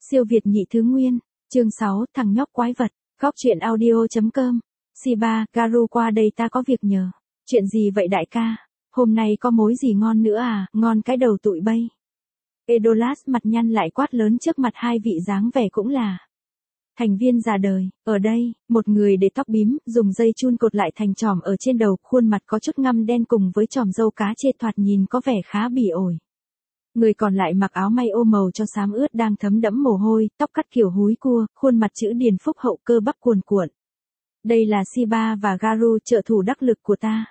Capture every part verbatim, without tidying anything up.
Siêu Việt nhị thứ nguyên, chương sáu, thằng nhóc quái vật, góc truyện audio.com. Shiba, Garu qua đây ta có việc nhờ. Chuyện gì vậy đại ca? Hôm nay có mối gì ngon nữa à? Ngon cái đầu tụi bay. Edolas mặt nhăn lại quát lớn trước mặt hai vị dáng vẻ cũng là thành viên già đời. Ở đây, một người để tóc bím, dùng dây chun cột lại thành chòm ở trên đầu, khuôn mặt có chút ngăm đen cùng với chòm râu cá chê thoạt nhìn có vẻ khá bỉ ổi. Người còn lại mặc áo may ô màu cho xám ướt đang thấm đẫm mồ hôi, tóc cắt kiểu húi cua, khuôn mặt chữ điền phúc hậu, cơ bắp cuồn cuộn. Đây là Shiba và Garu, trợ thủ đắc lực của ta.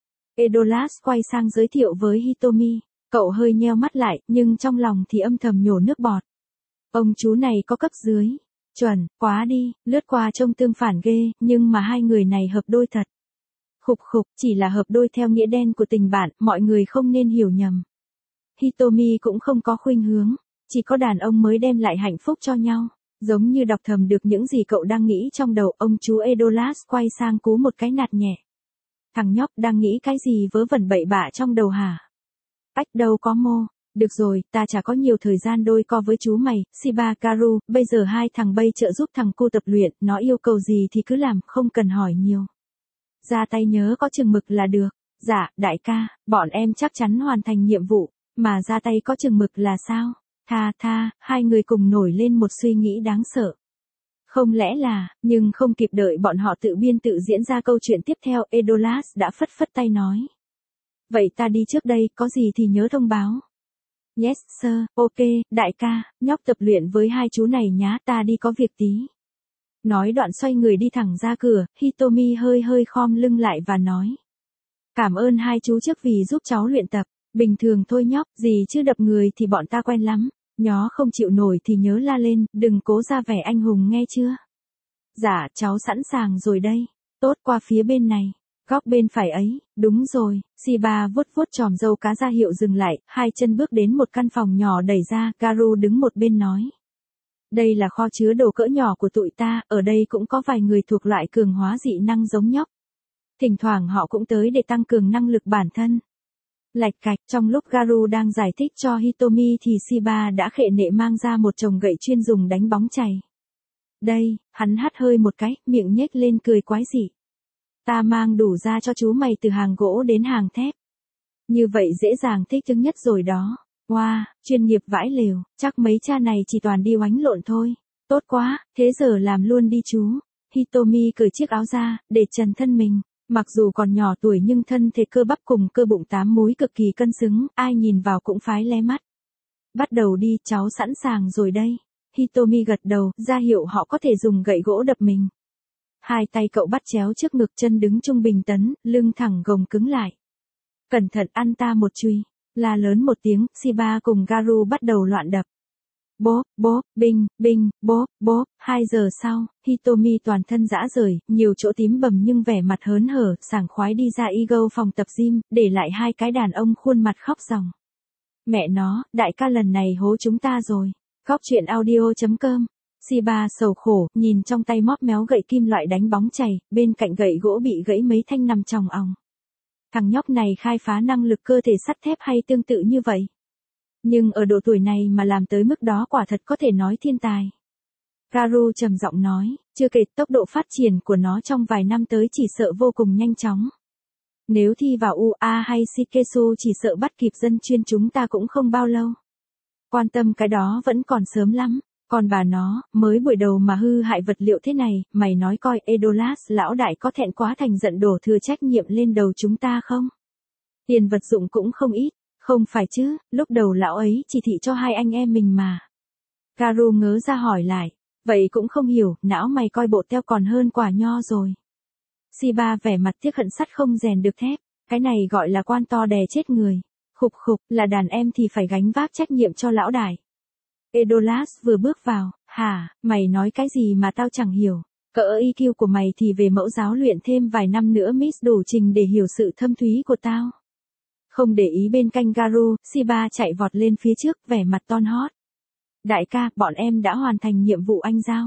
Edolas quay sang giới thiệu với Hitomi. Cậu hơi nheo mắt lại, nhưng trong lòng thì âm thầm nhổ nước bọt. Ông chú này có cấp dưới. Chuẩn, quá đi, lướt qua trông tương phản ghê, nhưng mà hai người này hợp đôi thật. Khục khục, chỉ là hợp đôi theo nghĩa đen của tình bạn, mọi người không nên hiểu nhầm. Hitomi cũng không có khuynh hướng, chỉ có đàn ông mới đem lại hạnh phúc cho nhau. Giống như đọc thầm được những gì cậu đang nghĩ trong đầu, ông chú Edolas quay sang cú một cái nạt nhẹ. Thằng nhóc đang nghĩ cái gì vớ vẩn bậy bạ trong đầu hả? Ách đâu có mô. Được rồi, ta chả có nhiều thời gian đôi co với chú mày, Shiba, Garu, bây giờ hai thằng bay trợ giúp thằng cu tập luyện, nó yêu cầu gì thì cứ làm, không cần hỏi nhiều. Ra tay nhớ có chừng mực là được. Dạ, đại ca, bọn em chắc chắn hoàn thành nhiệm vụ, mà ra tay có chừng mực là sao? Tha tha, hai người cùng nổi lên một suy nghĩ đáng sợ. Không lẽ là, nhưng không kịp đợi bọn họ tự biên tự diễn ra câu chuyện tiếp theo, Edolas đã phất phất tay nói. Vậy ta đi trước đây, có gì thì nhớ thông báo. Yes sir, ok, đại ca, nhóc tập luyện với hai chú này nhá, ta đi có việc tí. Nói đoạn xoay người đi thẳng ra cửa, Hitomi hơi hơi khom lưng lại và nói. Cảm ơn hai chú trước vì giúp cháu luyện tập, bình thường thôi nhóc, gì chứ đập người thì bọn ta quen lắm, nhó không chịu nổi thì nhớ la lên, đừng cố ra vẻ anh hùng nghe chưa. Dạ, cháu sẵn sàng rồi đây, tốt qua phía bên này. Góc bên phải ấy, đúng rồi, Shiba vuốt vuốt chòm râu cá ra hiệu dừng lại, hai chân bước đến một căn phòng nhỏ đẩy ra, Garu đứng một bên nói. Đây là kho chứa đồ cỡ nhỏ của tụi ta, ở đây cũng có vài người thuộc loại cường hóa dị năng giống nhóc. Thỉnh thoảng họ cũng tới để tăng cường năng lực bản thân. Lạch cạch, trong lúc Garu đang giải thích cho Hitomi thì Shiba đã khệ nệ mang ra một chồng gậy chuyên dùng đánh bóng chày. Đây, hắn hắt hơi một cái, miệng nhếch lên cười quái dị. Ta mang đủ ra cho chú mày từ hàng gỗ đến hàng thép. Như vậy dễ dàng thích ứng nhất rồi đó. Wow, chuyên nghiệp vãi lều, chắc mấy cha này chỉ toàn đi oánh lộn thôi. Tốt quá, thế giờ làm luôn đi chú. Hitomi cởi chiếc áo ra, để trần thân mình. Mặc dù còn nhỏ tuổi nhưng thân thể cơ bắp cùng cơ bụng tám múi cực kỳ cân xứng, ai nhìn vào cũng phái lé mắt. Bắt đầu đi, cháu sẵn sàng rồi đây. Hitomi gật đầu, ra hiệu họ có thể dùng gậy gỗ đập mình. Hai tay cậu bắt chéo trước ngực, chân đứng trung bình tấn, lưng thẳng gồng cứng lại. Cẩn thận ăn ta một chùy, la lớn một tiếng, Shiba cùng Garu bắt đầu loạn đập. Bốp, bốp, binh, binh, bốp, bốp, hai giờ sau, Hitomi toàn thân rã rời, nhiều chỗ tím bầm nhưng vẻ mặt hớn hở, sảng khoái đi ra Ego phòng tập gym, để lại hai cái đàn ông khuôn mặt khóc ròng. Mẹ nó, đại ca lần này hố chúng ta rồi. Góc truyện audio.com. Shiba sầu khổ, nhìn trong tay móp méo gậy kim loại đánh bóng chày, bên cạnh gậy gỗ bị gãy mấy thanh nằm chòng òng. Thằng nhóc này khai phá năng lực cơ thể sắt thép hay tương tự như vậy? Nhưng ở độ tuổi này mà làm tới mức đó quả thật có thể nói thiên tài. Garu trầm giọng nói, chưa kể tốc độ phát triển của nó trong vài năm tới chỉ sợ vô cùng nhanh chóng. Nếu thi vào u a hay Shikesu chỉ sợ bắt kịp dân chuyên chúng ta cũng không bao lâu. Quan tâm cái đó vẫn còn sớm lắm. Còn bà nó, mới buổi đầu mà hư hại vật liệu thế này, mày nói coi Edolas lão đại có thẹn quá thành giận đổ thừa trách nhiệm lên đầu chúng ta không? Tiền vật dụng cũng không ít, không phải chứ, lúc đầu lão ấy chỉ thị cho hai anh em mình mà. Garu ngớ ra hỏi lại, vậy cũng không hiểu, não mày coi bộ teo còn hơn quả nho rồi. Shiba vẻ mặt tiếc hận sắt không rèn được thép, cái này gọi là quan to đè chết người. Khục khục, là đàn em thì phải gánh vác trách nhiệm cho lão đại. Edolas vừa bước vào, hả, mày nói cái gì mà tao chẳng hiểu, cỡ i kiu của mày thì về mẫu giáo luyện thêm vài năm nữa miss đủ trình để hiểu sự thâm thúy của tao. Không để ý bên cạnh Garu, Shiba chạy vọt lên phía trước, vẻ mặt ton hót. Đại ca, bọn em đã hoàn thành nhiệm vụ anh giao.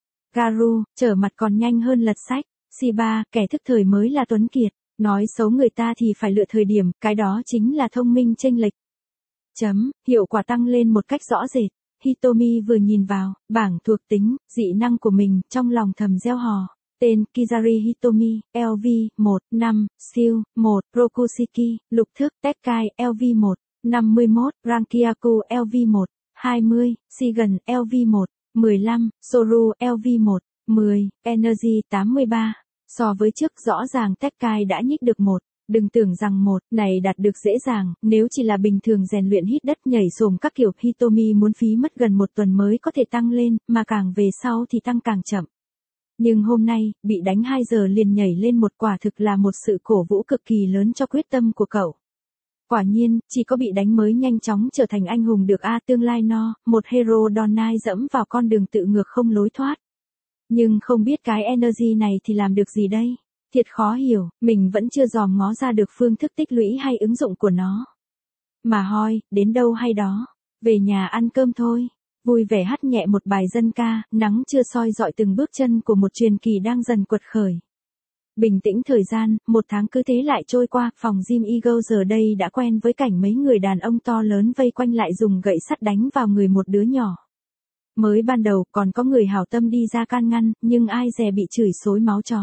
Garu, trở mặt còn nhanh hơn lật sách, Shiba, kẻ thức thời mới là tuấn kiệt, nói xấu người ta thì phải lựa thời điểm, cái đó chính là thông minh chênh lệch. Chấm, hiệu quả tăng lên một cách rõ rệt. Hitomi vừa nhìn vào, bảng thuộc tính, dị năng của mình, trong lòng thầm gieo hò. Tên, Kizari Hitomi, L V, một, năm, siêu, một, Rokushiki, lục thức, Tekkai, L V một, năm mươi mốt, Rankyaku, L V một, hai mươi, Shigen, L V một, mười lăm, Soru, L V một, mười, Energy, tám mươi ba. So với trước rõ ràng Tekkai đã nhích được một. Đừng tưởng rằng một này đạt được dễ dàng, nếu chỉ là bình thường rèn luyện hít đất nhảy xồm các kiểu Hitomi muốn phí mất gần một tuần mới có thể tăng lên, mà càng về sau thì tăng càng chậm. Nhưng hôm nay, bị đánh hai giờ liền nhảy lên một quả thực là một sự cổ vũ cực kỳ lớn cho quyết tâm của cậu. Quả nhiên, chỉ có bị đánh mới nhanh chóng trở thành anh hùng được a tương lai no, một hero Donai dẫm vào con đường tự ngược không lối thoát. Nhưng không biết cái energy này thì làm được gì đây? Thiệt khó hiểu, mình vẫn chưa dòm ngó ra được phương thức tích lũy hay ứng dụng của nó. Mà hoi, đến đâu hay đó, về nhà ăn cơm thôi. Vui vẻ hát nhẹ một bài dân ca, nắng chưa soi dọi từng bước chân của một truyền kỳ đang dần quật khởi. Bình tĩnh thời gian, một tháng cứ thế lại trôi qua, phòng gym Eagle giờ đây đã quen với cảnh mấy người đàn ông to lớn vây quanh lại dùng gậy sắt đánh vào người một đứa nhỏ. Mới ban đầu còn có người hảo tâm đi ra can ngăn, nhưng ai dè bị chửi xối máu chó.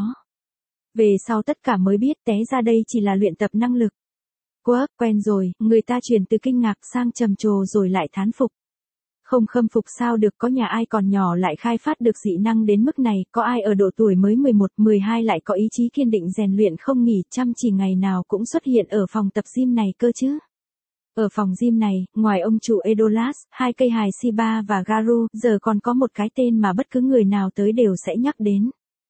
Về sau tất cả mới biết té ra đây chỉ là luyện tập năng lực. Quơ, quen rồi, người ta chuyển từ kinh ngạc sang trầm trồ rồi lại thán phục. Không khâm phục sao được, có nhà ai còn nhỏ lại khai phát được dị năng đến mức này, có ai ở độ tuổi mới mười một, mười hai lại có ý chí kiên định rèn luyện không nghỉ, chăm chỉ ngày nào cũng xuất hiện ở phòng tập gym này cơ chứ. Ở phòng gym này, ngoài ông chủ Edolas, hai cây hài Shiba và Garu, giờ còn có một cái tên mà bất cứ người nào tới đều sẽ nhắc đến.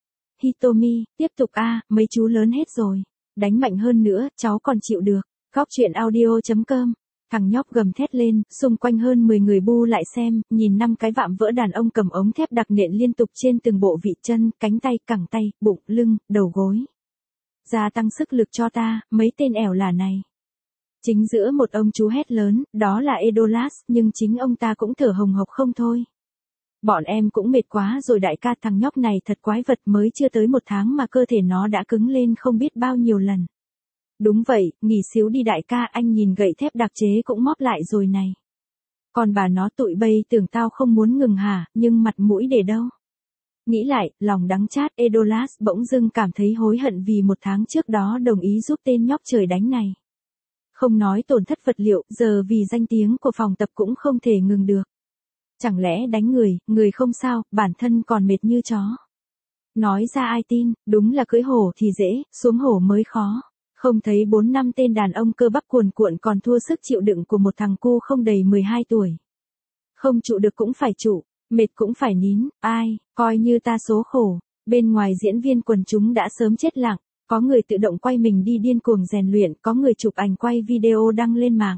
Hitomi, tiếp tục a, à, mấy chú lớn hết rồi. Đánh mạnh hơn nữa, cháu còn chịu được. Góc truyện audio chấm com. Thằng nhóc gầm thét lên, xung quanh hơn mười người bu lại xem, nhìn năm cái vạm vỡ đàn ông cầm ống thép đặc nện liên tục trên từng bộ vị chân, cánh tay, cẳng tay, bụng, lưng, đầu gối. Gia tăng sức lực cho ta, mấy tên ẻo là này. Chính giữa một ông chú hét lớn, đó là Edolas, nhưng chính ông ta cũng thở hồng hộc không thôi. Bọn em cũng mệt quá rồi đại ca, thằng nhóc này thật quái vật, mới chưa tới một tháng mà cơ thể nó đã cứng lên không biết bao nhiêu lần. Đúng vậy, nghỉ xíu đi đại ca, anh nhìn gậy thép đặc chế cũng móp lại rồi này. Còn bà nó tụi bây tưởng tao không muốn ngừng hả, nhưng mặt mũi để đâu. Nghĩ lại, lòng đắng chát, Edolas bỗng dưng cảm thấy hối hận vì một tháng trước đó đồng ý giúp tên nhóc trời đánh này. Không nói tổn thất vật liệu, giờ vì danh tiếng của phòng tập cũng không thể ngừng được. Chẳng lẽ đánh người, người không sao, bản thân còn mệt như chó. Nói ra ai tin, đúng là cưỡi hổ thì dễ, xuống hổ mới khó. Không thấy bốn năm tên đàn ông cơ bắp cuồn cuộn còn thua sức chịu đựng của một thằng cu không đầy mười hai tuổi. Không trụ được cũng phải trụ, mệt cũng phải nín, ai, coi như ta số khổ. Bên ngoài diễn viên quần chúng đã sớm chết lặng, có người tự động quay mình đi điên cuồng rèn luyện, có người chụp ảnh quay video đăng lên mạng.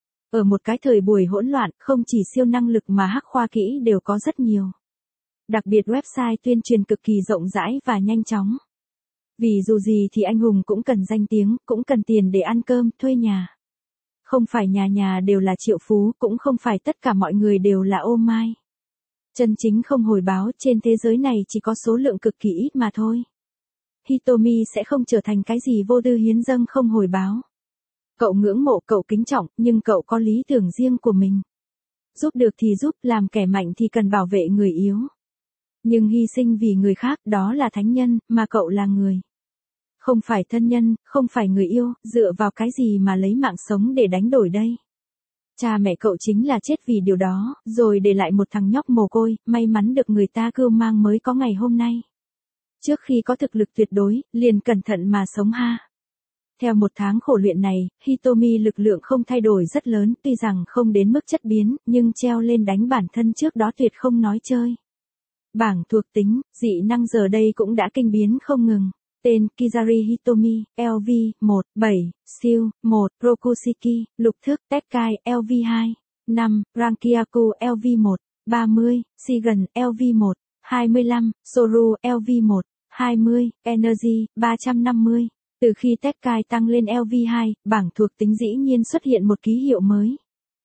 Ở một cái thời buổi hỗn loạn, không chỉ siêu năng lực mà hắc khoa kỹ đều có rất nhiều. Đặc biệt website tuyên truyền cực kỳ rộng rãi và nhanh chóng. Vì dù gì thì anh hùng cũng cần danh tiếng, cũng cần tiền để ăn cơm, thuê nhà. Không phải nhà nhà đều là triệu phú, cũng không phải tất cả mọi người đều là ô mai. Chân chính không hồi báo trên thế giới này chỉ có số lượng cực kỳ ít mà thôi. Hitomi sẽ không trở thành cái gì vô tư hiến dâng không hồi báo. Cậu ngưỡng mộ, cậu kính trọng, nhưng cậu có lý tưởng riêng của mình. Giúp được thì giúp, làm kẻ mạnh thì cần bảo vệ người yếu. Nhưng hy sinh vì người khác, đó là thánh nhân, mà cậu là người. Không phải thân nhân, không phải người yêu, dựa vào cái gì mà lấy mạng sống để đánh đổi đây? Cha mẹ cậu chính là chết vì điều đó, rồi để lại một thằng nhóc mồ côi, may mắn được người ta cưu mang mới có ngày hôm nay. Trước khi có thực lực tuyệt đối, liền cẩn thận mà sống ha. Theo một tháng khổ luyện này, Hitomi lực lượng không thay đổi rất lớn, tuy rằng không đến mức chất biến, nhưng treo lên đánh bản thân trước đó tuyệt không nói chơi. Bảng thuộc tính, dị năng giờ đây cũng đã kinh biến không ngừng. Tên, Kizari Hitomi, L V, một, bảy, siêu, một, Rokushiki, lục thức, Tekkai, L V hai, năm, Rankyaku, L V một, ba mươi, Shigen, L V một, hai mươi lăm, Soru, L V một, hai mươi, Energy, ba trăm năm mươi. Từ khi Tekkai tăng lên L V hai, bảng thuộc tính dĩ nhiên xuất hiện một ký hiệu mới.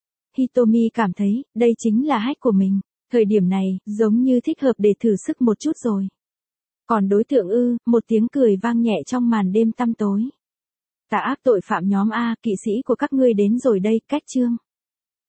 Hitomi cảm thấy, đây chính là hack của mình. Thời điểm này, giống như thích hợp để thử sức một chút rồi. Còn đối tượng ư, một tiếng cười vang nhẹ trong màn đêm tăm tối. Tà ác tội phạm nhóm A, kỵ sĩ của các ngươi đến rồi đây, cách chương.